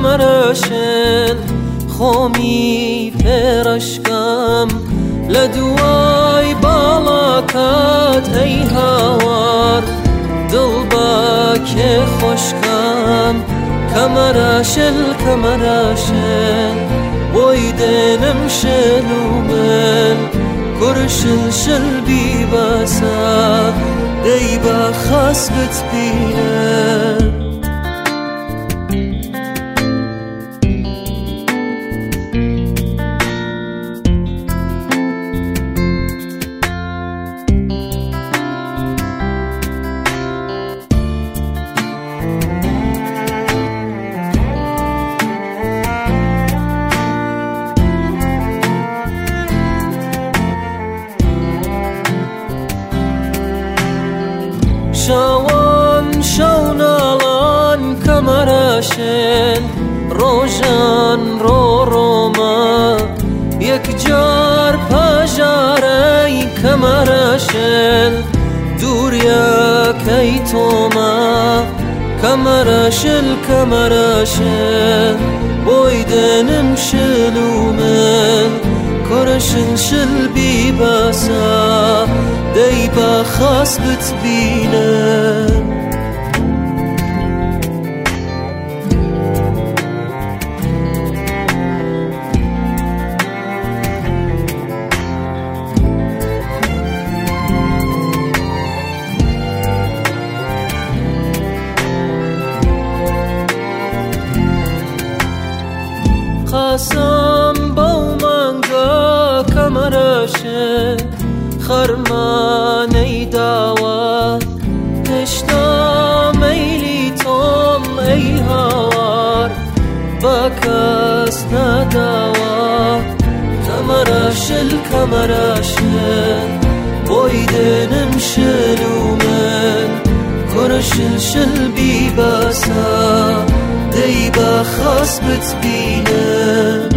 كمراشن خومي فرشكم لدواي بالاكات اي هاوار دلباك خوشكم كمراشل كمراشن ويدنم شلومن كرشل شل بيباسا ديبا خاص بتبينن شاوان شاونالان كمراشن روجان رو روما یک جار پاجاری كمراشن دوريا كي توما كمراشل كمراشن بويدنم شلومن كرشن شل بيباسا ديبا خاص بتبينن قاسم بومانگا كمراشن خرماني داوا تشتا ميلي توم اي هوار باكاس نداوا كمراشل كمراشن بويدنم شلومن كرشل شل بيباسا ديبا خاص بتبينن